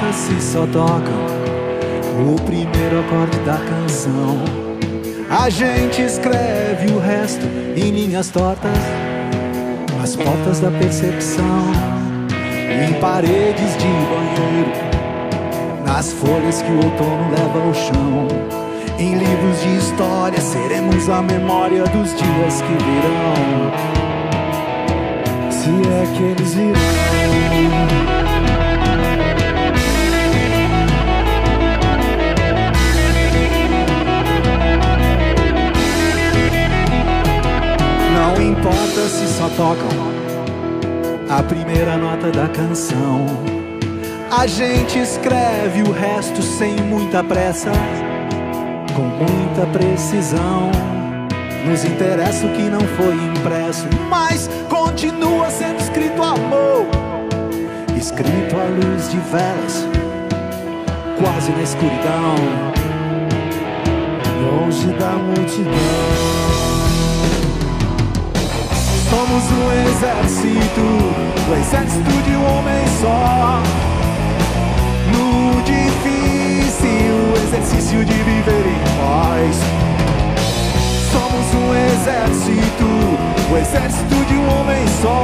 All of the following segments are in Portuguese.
importa se só tocam o primeiro acorde da canção. A gente escreve o resto em linhas tortas, nas portas da percepção, em paredes de banheiro, nas folhas que o outono leva ao chão. Em livros de história seremos a memória dos dias que virão, se é que eles virão. Não importa se só tocam a primeira nota da canção. A gente escreve o resto sem muita pressa, com muita precisão. Nos interessa o que não foi impresso, mas continua sendo escrito a mão, escrito à luz de velas, quase na escuridão, longe da multidão. Somos um exército, o exército de um homem só. No difícil exercício de viver em paz. Somos um exército, o exército de um homem só.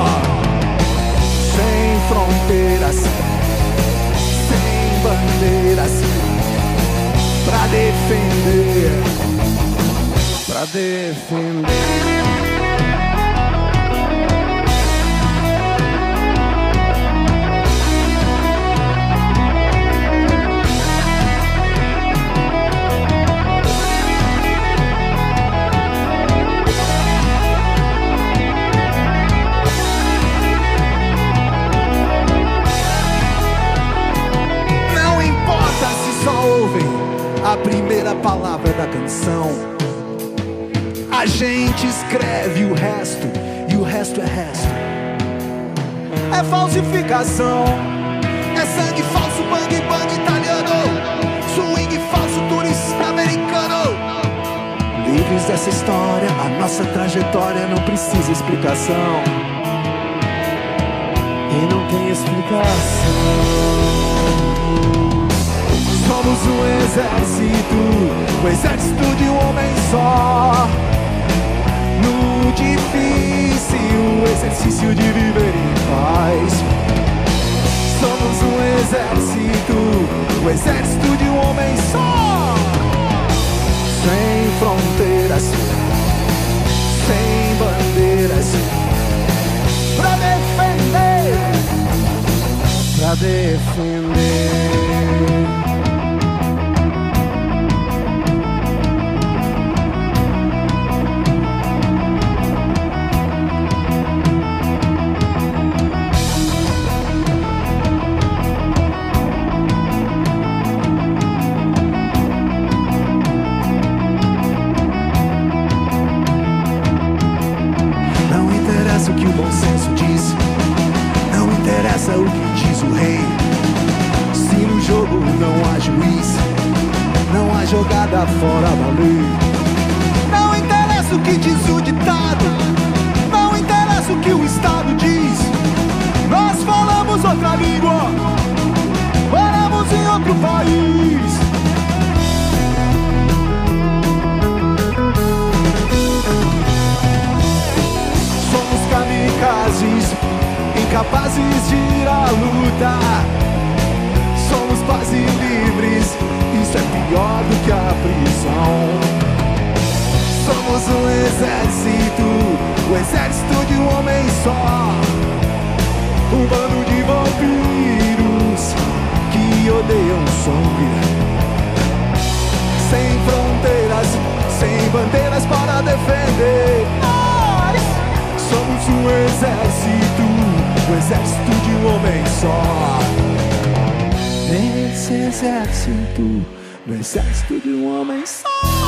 Sem fronteiras, sem bandeiras, pra defender, pra defender. A primeira palavra da canção. A gente escreve o resto, e o resto é resto. É falsificação, é sangue falso, bang bang italiano, swing falso, turista americano. Livres dessa história, a nossa trajetória não precisa explicação. E não tem explicação. Somos um exército, o exército de um homem só. No difícil exercício de viver em paz. Somos um exército, o exército de um homem só. Sem fronteiras, sem bandeiras, pra defender, pra defender. O que o bom senso diz, não interessa o que diz o rei. Se no jogo não há juiz, não há jogada fora da lei. Não interessa o que diz o ditado, não interessa o que o Estado diz. Nós falamos outra língua, moramos em outro país. Incapazes de ir à luta. Somos quase livres, isso é pior do que a prisão. Somos um exército, o exército de um homem só. Um bando de vampiros que odeiam sangue. Sem fronteiras, sem bandeiras para defender. Somos um exército, o exército de um homem só. Esse exército, o exército de um homem só.